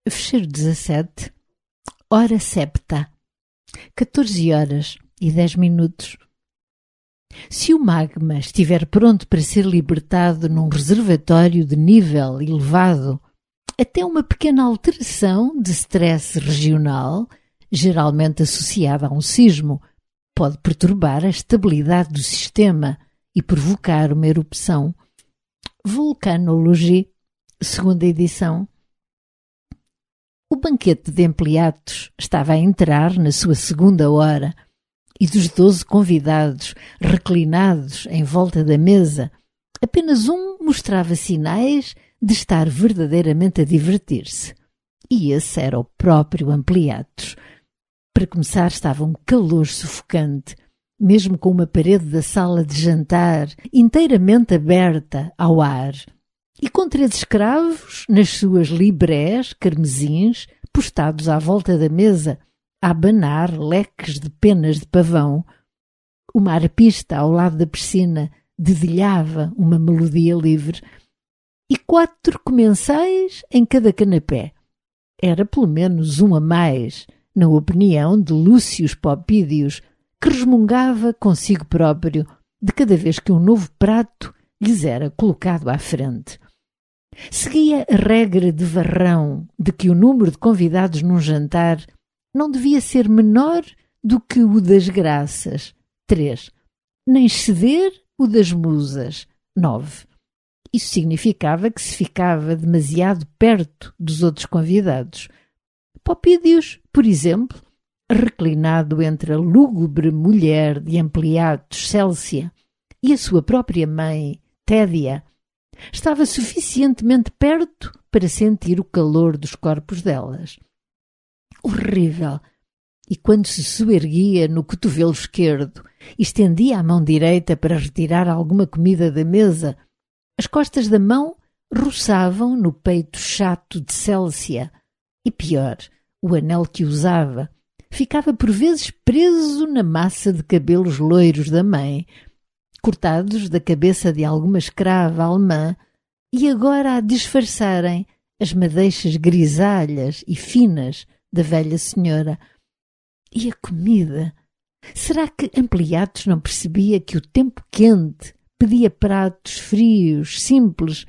Fecheiro 17, hora septa, 14h10. Se o magma estiver pronto para ser libertado num reservatório de nível elevado, até uma pequena alteração de stress regional, geralmente associada a um sismo, pode perturbar a estabilidade do sistema e provocar uma erupção. Vulcanology, segunda edição. O banquete de empleados estava a entrar na sua segunda hora e dos 12 convidados reclinados em volta da mesa, apenas um mostrava sinais de estar verdadeiramente a divertir-se. E esse era o próprio Ampliatos. Para começar, estava um calor sufocante, mesmo com uma parede da sala de jantar inteiramente aberta ao ar. E com 3 escravos, nas suas librés carmesins, postados à volta da mesa, a abanar leques de penas de pavão. Uma arpista ao lado da piscina dedilhava uma melodia livre. E 4 comensais em cada canapé. Era pelo menos um a mais, na opinião de Lúcio Popídios, que resmungava consigo próprio de cada vez que um novo prato lhes era colocado à frente. Seguia a regra de Varrão de que o número de convidados num jantar não devia ser menor do que o das graças, 3, nem exceder o das musas, 9. Isso significava que se ficava demasiado perto dos outros convidados. Popídios, por exemplo, reclinado entre a lúgubre mulher de Ampliatos, Célcia, e a sua própria mãe, Tédia, estava suficientemente perto para sentir o calor dos corpos delas. Horrível! E quando se soerguia no cotovelo esquerdo e estendia a mão direita para retirar alguma comida da mesa, as costas da mão roçavam no peito chato de Célcia e, pior, o anel que usava ficava por vezes preso na massa de cabelos loiros da mãe, cortados da cabeça de alguma escrava alemã e agora a disfarçarem as madeixas grisalhas e finas da velha senhora. E a comida? Será que Ampliatos não percebia que o tempo quente pedia pratos frios, simples,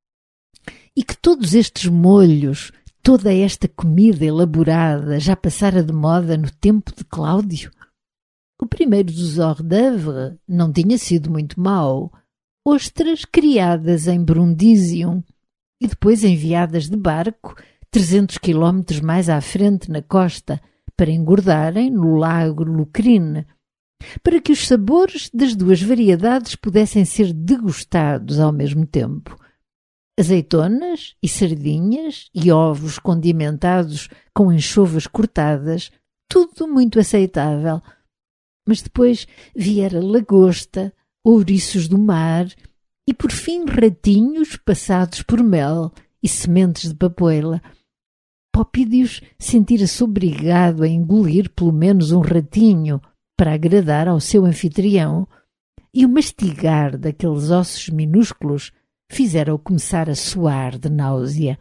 e que todos estes molhos, toda esta comida elaborada já passara de moda no tempo de Cláudio? O primeiro dos hors d'oeuvre não tinha sido muito mau. Ostras criadas em Brundisium e depois enviadas de barco 300 quilómetros mais à frente na costa para engordarem no lago Lucrine, para que os sabores das 2 variedades pudessem ser degustados ao mesmo tempo. Azeitonas e sardinhas e ovos condimentados com anchovas cortadas, tudo muito aceitável. Mas depois viera lagosta, ouriços do mar e, por fim, ratinhos passados por mel e sementes de papoila. Popídios sentira-se obrigado a engolir pelo menos um ratinho para agradar ao seu anfitrião, e o mastigar daqueles ossos minúsculos fizera-o começar a suar de náusea.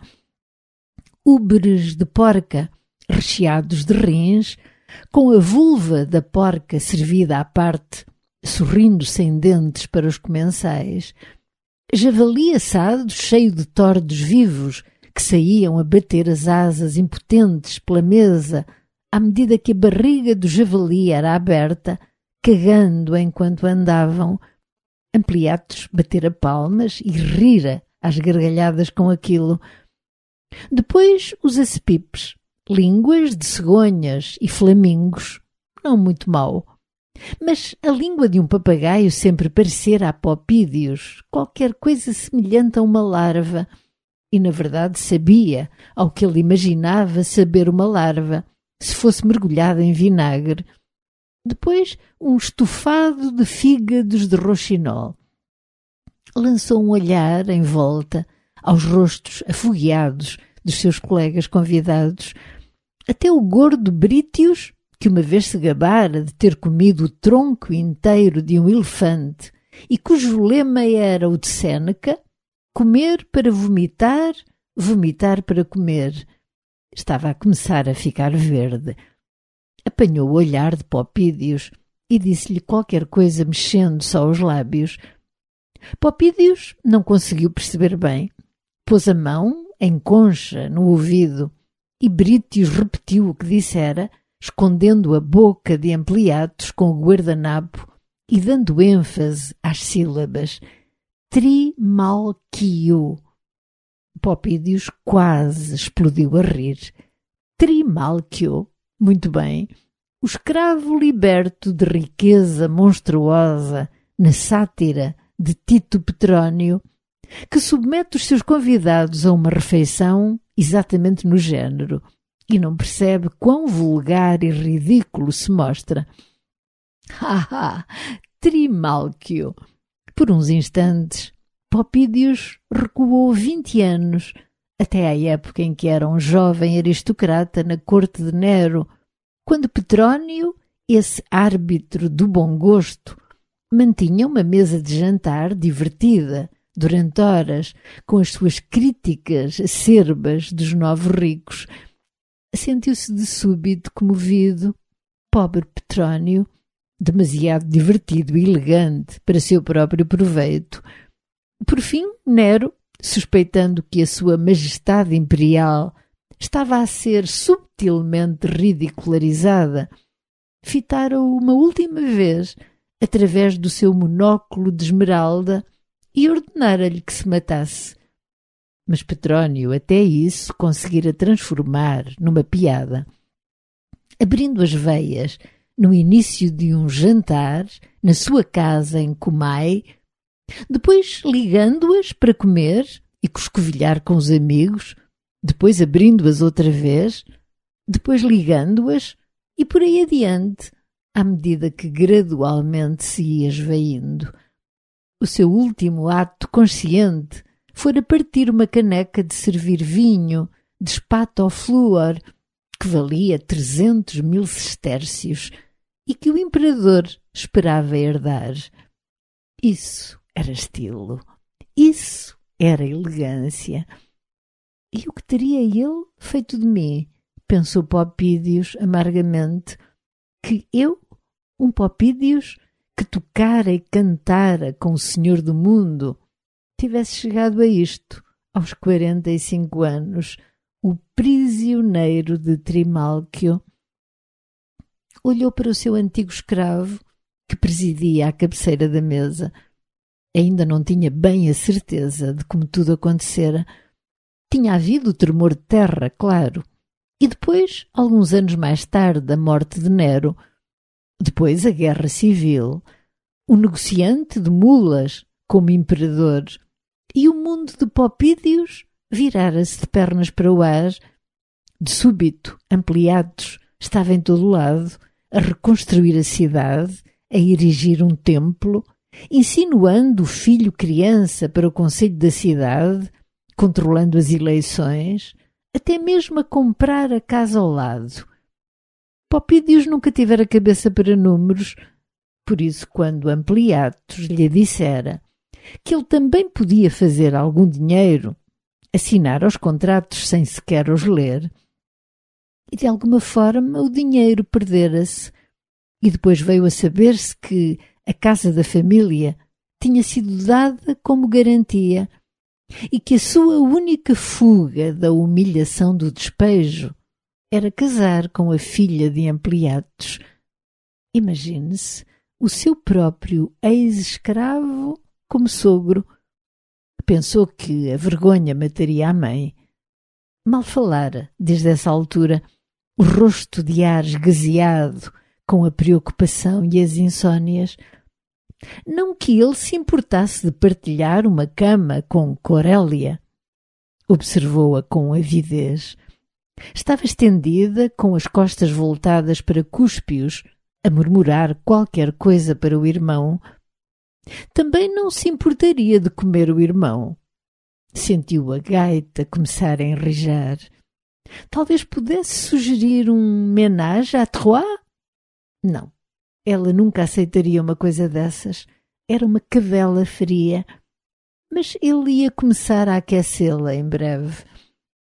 Úberes de porca, recheados de rins, com a vulva da porca servida à parte, sorrindo sem dentes para os comensais, javali assado cheio de tordos vivos que saíam a bater as asas impotentes pela mesa à medida que a barriga do javali era aberta, cagando enquanto andavam. Ampliatos batera palmas e rira às gargalhadas com aquilo. Depois os acepipes, línguas de cegonhas e flamingos, não muito mau. Mas a língua de um papagaio sempre parecera a Popídios qualquer coisa semelhante a uma larva, e na verdade sabia, ao que ele imaginava saber uma larva, se fosse mergulhada em vinagre. Depois um estofado de fígados de roxinol. Lançou um olhar em volta aos rostos afogueados dos seus colegas convidados. Até o gordo Brítios, que uma vez se gabara de ter comido o tronco inteiro de um elefante e cujo lema era o de Séneca, comer para vomitar, vomitar para comer. estava a começar a ficar verde. Apanhou o olhar de Popídios e disse-lhe qualquer coisa mexendo só os lábios. Popídios não conseguiu perceber bem. Pôs a mão em concha no ouvido e Brítios repetiu o que dissera, escondendo a boca de Ampliatos com o guardanapo e dando ênfase às sílabas. Trimalquio. Popídios quase explodiu a rir. Trimalquio. Muito bem. O escravo liberto de riqueza monstruosa na sátira de Tito Petrónio, que submete os seus convidados a uma refeição exatamente no género e não percebe quão vulgar e ridículo se mostra. Trimalquio! Por uns instantes, Popídios recuou 20 anos, até à época em que era um jovem aristocrata na corte de Nero, quando Petrónio, esse árbitro do bom gosto, mantinha uma mesa de jantar divertida durante horas com as suas críticas acerbas dos novos ricos. Sentiu-se de súbito comovido. Pobre Petrónio, demasiado divertido e elegante para seu próprio proveito. Por fim, Nero, suspeitando que a sua majestade imperial estava a ser subtilmente ridicularizada, fitara-o uma última vez através do seu monóculo de esmeralda e ordenara-lhe que se matasse. Mas Petrónio até isso conseguira transformar numa piada. Abrindo as veias no início de um jantar na sua casa em Cumae, depois ligando-as para comer e coscovilhar com os amigos, depois abrindo-as outra vez, depois ligando-as e por aí adiante, à medida que gradualmente se ia esvaindo. O seu último ato consciente fora partir uma caneca de servir vinho de espata ao flúor, que valia 300.000 sestércios e que o imperador esperava herdar. Isso era estilo. Isso era elegância. E o que teria ele feito de mim? Pensou Popídios amargamente. Que eu, um Popídios, que tocara e cantara com o Senhor do mundo, tivesse chegado a isto aos 45 anos, o prisioneiro de Trimalquio. Olhou para o seu antigo escravo, que presidia à cabeceira da mesa. Ainda não tinha bem a certeza de como tudo acontecera. Tinha havido o tremor de terra, claro, e depois, alguns anos mais tarde, a morte de Nero, depois a guerra civil, o negociante de mulas como imperador, e o mundo de Popídios virara-se de pernas para o ar. De súbito, Ampliatos estava em todo o lado, a reconstruir a cidade, a erigir um templo, insinuando o filho criança para o conselho da cidade, controlando as eleições, até mesmo a comprar a casa ao lado. Popídios nunca tivera cabeça para números, por isso quando Ampliatos lhe dissera que ele também podia fazer algum dinheiro, assinar os contratos sem sequer os ler, e de alguma forma o dinheiro perdera-se, e depois veio a saber-se que a casa da família tinha sido dada como garantia e que a sua única fuga da humilhação do despejo era casar com a filha de Ampliatos. Imagine-se o seu próprio ex-escravo como sogro. Pensou que a vergonha mataria a mãe. Mal falara, desde essa altura, o rosto de ar esgazeado com a preocupação e as insônias. Não que ele se importasse de partilhar uma cama com Corélia. Observou-a com avidez. Estava estendida, com as costas voltadas para Cúspios, a murmurar qualquer coisa para o irmão. Também não se importaria de comer o irmão. Sentiu a gaita começar a enrijar. Talvez pudesse sugerir um ménage à trois? Não, ela nunca aceitaria uma coisa dessas. Era uma cadela fria. Mas ele ia começar a aquecê-la em breve.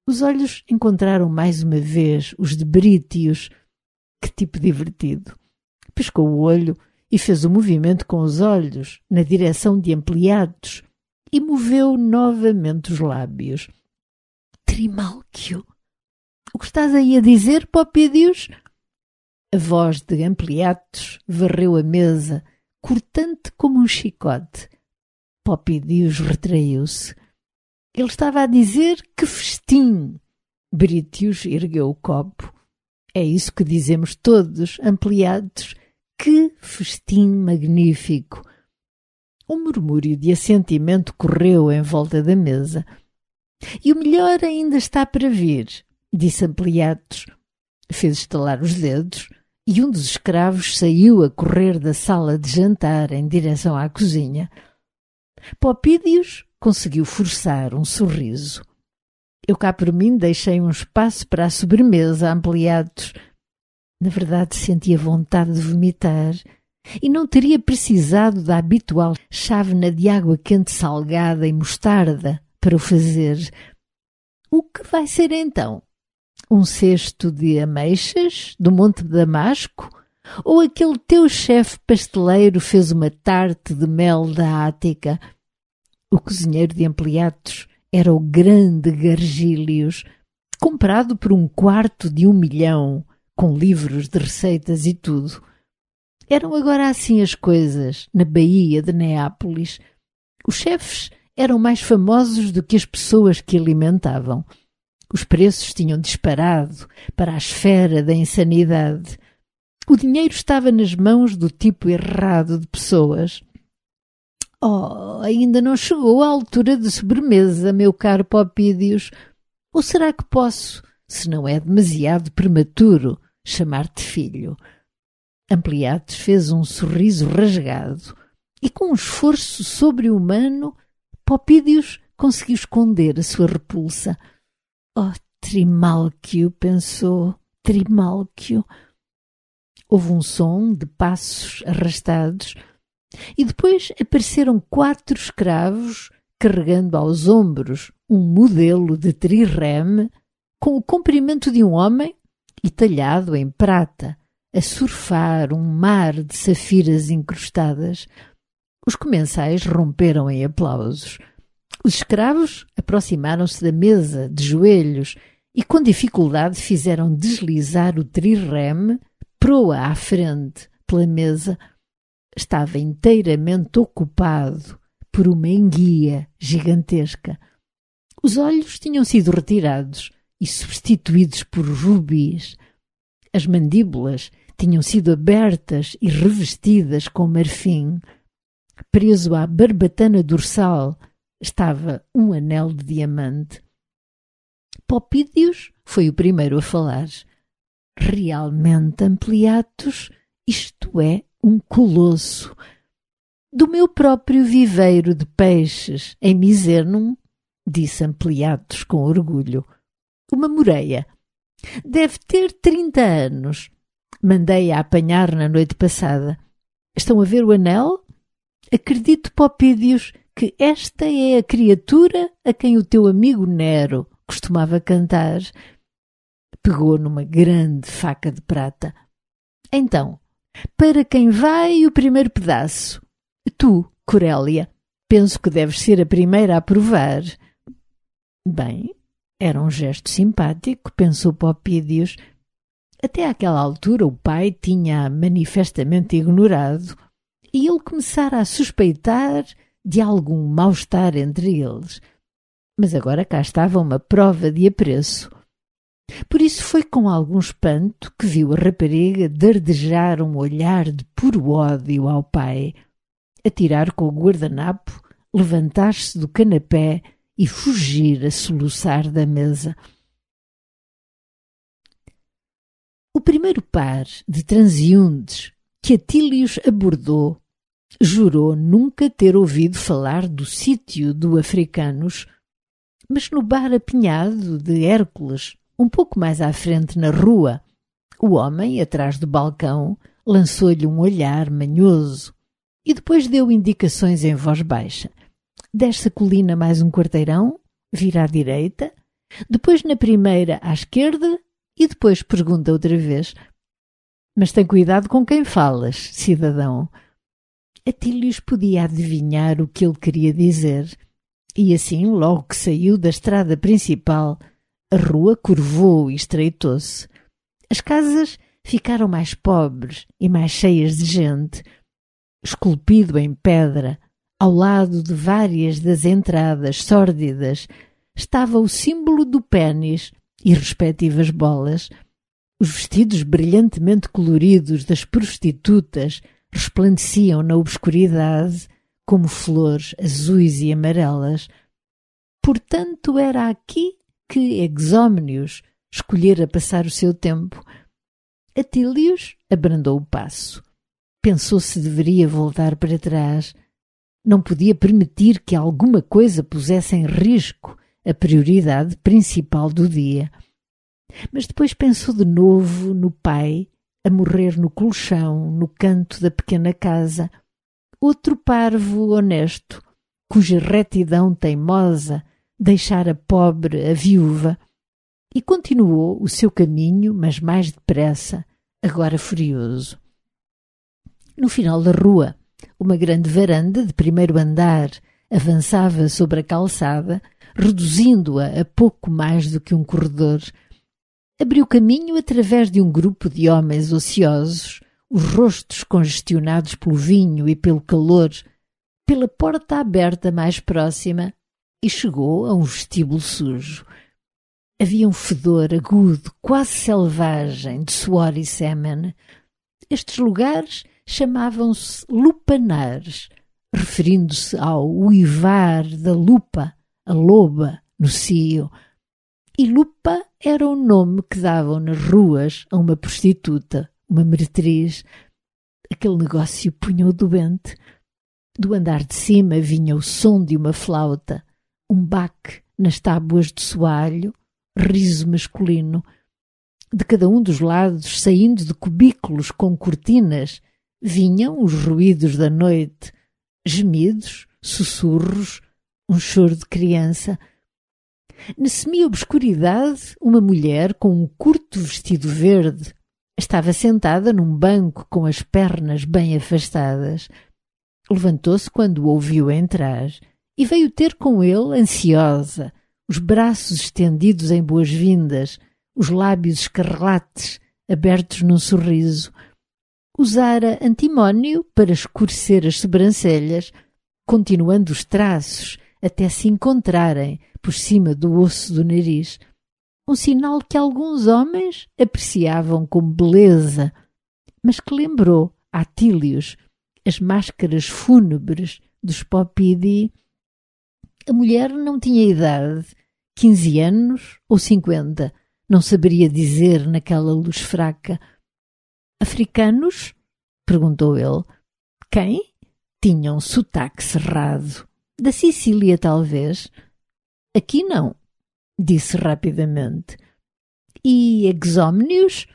Os olhos encontraram mais uma vez os de Brítios. Que tipo divertido! Piscou o olho e fez o movimento com os olhos na direção de Ampliatos e moveu novamente os lábios. Trimálquio! O que estás aí a dizer, Popídios? A voz de Ampliatos varreu a mesa, cortante como um chicote. Popídios retraiu-se. Ele estava a dizer que festim! Brítios ergueu o copo. É isso que dizemos todos, Ampliatos. Que festim magnífico! Um murmúrio de assentimento correu em volta da mesa. E o melhor ainda está para vir, disse Ampliatos. Fez estalar os dedos e um dos escravos saiu a correr da sala de jantar em direção à cozinha. Popídios conseguiu forçar um sorriso. Eu cá por mim deixei um espaço para a sobremesa, Ampliatos. Na verdade sentia vontade de vomitar e não teria precisado da habitual chávena de água quente salgada e mostarda para o fazer. O que vai ser então? Um cesto de ameixas do Monte de Damasco? Ou aquele teu chefe pasteleiro fez uma tarte de mel da Ática? O cozinheiro de Ampliatos era o grande Gargílios, comprado por 250.000, com livros de receitas e tudo. Eram agora assim as coisas, na Baía de Neápolis. Os chefes eram mais famosos do que as pessoas que alimentavam. Os preços tinham disparado para a esfera da insanidade. O dinheiro estava nas mãos do tipo errado de pessoas. Oh, ainda não chegou à altura de sobremesa, meu caro Popídios. Ou será que posso, se não é demasiado prematuro, chamar-te filho? Ampliatos fez um sorriso rasgado e, com um esforço sobre-humano, Popídios conseguiu esconder a sua repulsa. Oh, Trimálquio, pensou, Trimálquio. Houve um som de passos arrastados e depois apareceram 4 escravos carregando aos ombros um modelo de trireme com o comprimento de um homem e talhado em prata, a surfar um mar de safiras incrustadas. Os comensais romperam em aplausos. Os escravos aproximaram-se da mesa de joelhos e com dificuldade fizeram deslizar o trireme proa à frente pela mesa. Estava inteiramente ocupado por uma enguia gigantesca. Os olhos tinham sido retirados e substituídos por rubis. As mandíbulas tinham sido abertas e revestidas com marfim. Preso à barbatana dorsal estava um anel de diamante. Popídios foi o primeiro a falar. Realmente, Ampliatos, isto é um colosso. Do meu próprio viveiro de peixes em Misernum, disse Ampliatos com orgulho. Uma moreia. Deve ter 30 anos. Mandei-a apanhar na noite passada. Estão a ver o anel? Acredito, Popídios, que esta é a criatura a quem o teu amigo Nero costumava cantar. Pegou numa grande faca de prata. Então, para quem vai o primeiro pedaço? Tu, Corélia, penso que deves ser a primeira a provar. Bem, era um gesto simpático, pensou Popídios. Até àquela altura o pai tinha manifestamente ignorado e ele começara a suspeitar de algum mal-estar entre eles. Mas agora cá estava uma prova de apreço. Por isso foi com algum espanto que viu a rapariga dardejar um olhar de puro ódio ao pai, atirar com o guardanapo, levantar-se do canapé e fugir a soluçar da mesa. O primeiro par de transeuntes que Atílios abordou jurou nunca ter ouvido falar do sítio do Africanos, mas no bar apinhado de Hércules, um pouco mais à frente na rua, o homem, atrás do balcão, lançou-lhe um olhar manhoso e depois deu indicações em voz baixa. Desce a colina mais um quarteirão, vira à direita Depois na primeira à esquerda e depois pergunta outra vez: Mas tem cuidado com quem falas, cidadão. Atílios podia adivinhar o que ele queria dizer, e assim, logo que saiu da estrada principal, a rua curvou e estreitou-se. As casas ficaram mais pobres e mais cheias de gente. Esculpido em pedra, ao lado de várias das entradas sórdidas, estava o símbolo do pénis e respectivas bolas. Os vestidos brilhantemente coloridos das prostitutas resplandeciam na obscuridade como flores azuis e amarelas. Portanto, era aqui que Exómnios escolhera passar o seu tempo. Atílios abrandou o passo. Pensou se deveria voltar para trás. Não podia permitir que alguma coisa pusesse em risco a prioridade principal do dia. Mas depois pensou de novo no pai, a morrer no colchão, no canto da pequena casa, outro parvo honesto, cuja retidão teimosa deixara pobre a viúva, e continuou o seu caminho, mas mais depressa, agora furioso. No final da rua, uma grande varanda de primeiro andar avançava sobre a calçada, reduzindo-a a pouco mais do que um corredor. Abriu caminho através de um grupo de homens ociosos, os rostos congestionados pelo vinho e pelo calor, pela porta aberta mais próxima, e chegou a um vestíbulo sujo. Havia um fedor agudo, quase selvagem, de suor e sêmen. Estes lugares chamavam-se lupanares, referindo-se ao uivar da lupa, a loba, no cio. E lupa era o nome que davam nas ruas a uma prostituta, uma meretriz. Aquele negócio punha-o doente. Do andar de cima vinha o som de uma flauta, um baque nas tábuas de soalho, riso masculino. De cada um dos lados, saindo de cubículos com cortinas, vinham os ruídos da noite, gemidos, sussurros, um choro de criança. Na semi-obscuridade, uma mulher com um curto vestido verde estava sentada num banco com as pernas bem afastadas. Levantou-se quando o ouviu entrar e veio ter com ele, ansiosa, os braços estendidos em boas-vindas, os lábios escarlates abertos num sorriso. Usara antimónio para escurecer as sobrancelhas, continuando os traços até se encontrarem por cima do osso do nariz, um sinal que alguns homens apreciavam como beleza, mas que lembrou a Atílios as máscaras fúnebres dos Popidi. A mulher não tinha idade, 15 anos ou 50, não saberia dizer naquela luz fraca. Africanos? Perguntou ele. Quem? Tinham sotaque cerrado. Da Sicília, talvez. Aqui não, disse rapidamente. E Exómnios?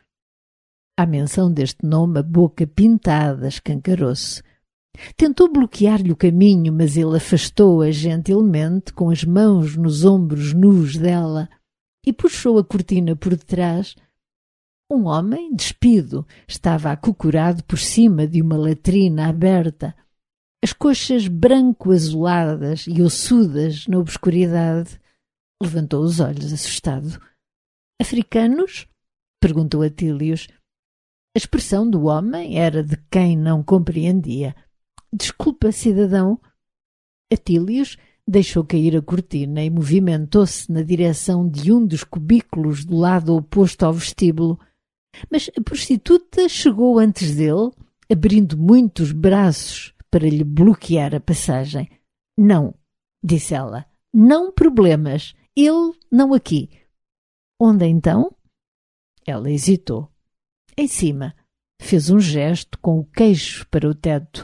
À menção deste nome, a boca pintada escancarou-se. Tentou bloquear-lhe o caminho, mas ele afastou-a gentilmente, com as mãos nos ombros nus dela, e puxou a cortina por detrás. Um homem, despido, estava acocorado por cima de uma latrina aberta, as coxas branco-azuladas e ossudas na obscuridade. Levantou os olhos, assustado. Africanos? Perguntou Atílios. A expressão do homem era de quem não compreendia. Desculpa, cidadão. Atílios deixou cair a cortina e movimentou-se na direção de um dos cubículos do lado oposto ao vestíbulo. Mas a prostituta chegou antes dele, abrindo muito os braços para lhe bloquear a passagem. Não, disse ela, não problemas, ele não aqui. Onde então? Ela hesitou. Em cima, fez um gesto com o queixo para o teto.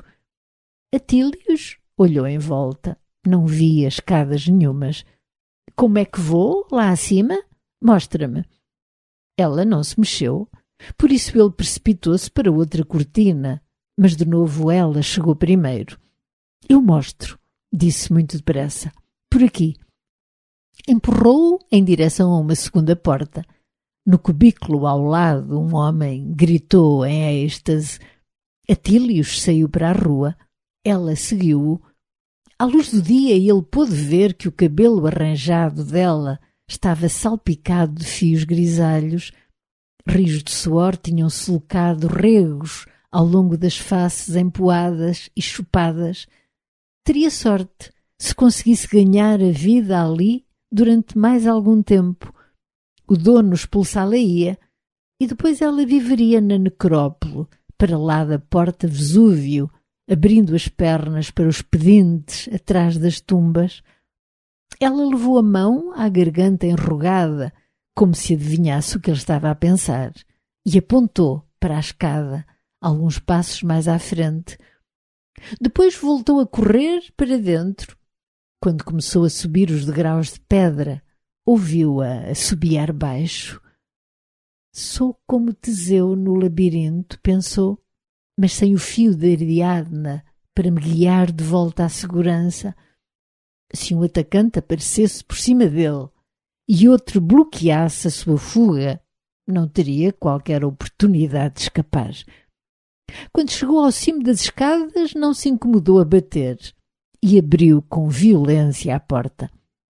Atílios olhou em volta, não via escadas nenhumas. Como é que vou lá acima? Mostra-me. Ela não se mexeu, por isso ele precipitou-se para outra cortina, mas de novo ela chegou primeiro. Eu mostro, disse muito depressa. Por aqui. Empurrou-o em direção a uma segunda porta. No cubículo ao lado, um homem gritou em êxtase. Atílios saiu para a rua. Ela seguiu-o. À luz do dia, ele pôde ver que o cabelo arranjado dela estava salpicado de fios grisalhos. Rios de suor tinham sulcado regos ao longo das faces empoadas e chupadas. Teria sorte se conseguisse ganhar a vida ali durante mais algum tempo. O dono expulsá-la-ia e depois ela viveria na necrópole, para lá da porta Vesúvio, abrindo as pernas para os pedintes atrás das tumbas. Ela levou a mão à garganta enrugada, como se adivinhasse o que ele estava a pensar, e apontou para a escada, alguns passos mais à frente. Depois voltou a correr para dentro. Quando começou a subir os degraus de pedra, ouviu-a assobiar baixo. Sou como Teseu no labirinto, pensou, mas sem o fio de Ariadna para me guiar de volta à segurança. Se um atacante aparecesse por cima dele e outro bloqueasse a sua fuga, não teria qualquer oportunidade de escapar. Quando chegou ao cimo das escadas, não se incomodou a bater e abriu com violência a porta.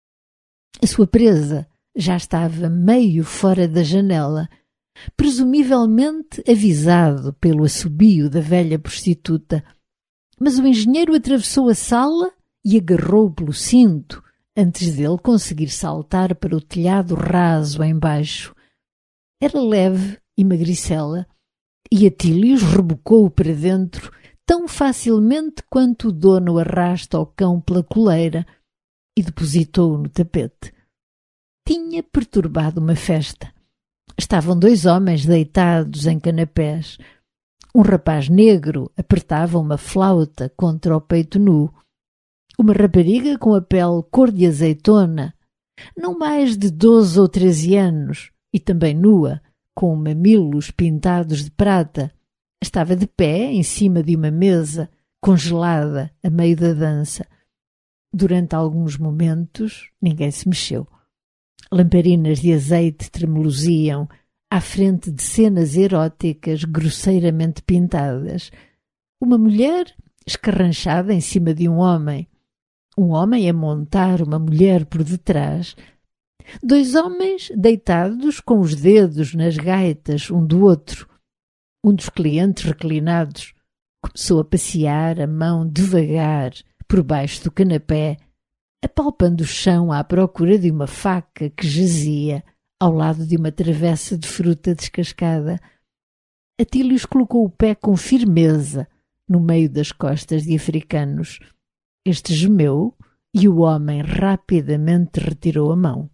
A sua presa já estava meio fora da janela, presumivelmente avisado pelo assobio da velha prostituta, mas o engenheiro atravessou a sala e agarrou-o pelo cinto antes dele conseguir saltar para o telhado raso embaixo. Era leve e magricela, e Atílios rebocou-o para dentro tão facilmente quanto o dono arrasta o cão pela coleira e depositou-o no tapete. Tinha perturbado uma festa. Estavam dois homens deitados em canapés. Um rapaz negro apertava uma flauta contra o peito nu. Uma rapariga com a pele cor de azeitona, não mais de 12 ou 13 anos, e também nua, com mamilos pintados de prata, estava de pé em cima de uma mesa, congelada a meio da dança. Durante alguns momentos, ninguém se mexeu. Lamparinas de azeite tremeluziam à frente de cenas eróticas grosseiramente pintadas. Uma mulher escarranchada em cima de um homem a montar uma mulher por detrás. Dois homens deitados com os dedos nas gaitas um do outro. Um dos clientes reclinados começou a passear a mão devagar por baixo do canapé, apalpando o chão à procura de uma faca que jazia ao lado de uma travessa de fruta descascada. Atílios colocou o pé com firmeza no meio das costas de africanos. Este gemeu e o homem rapidamente retirou a mão.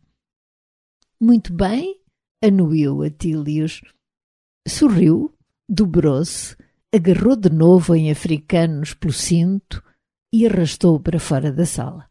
Muito bem, anuiu Atílios. Sorriu, dobrou-se, agarrou de novo em africanos pelo cinto e arrastou-o para fora da sala.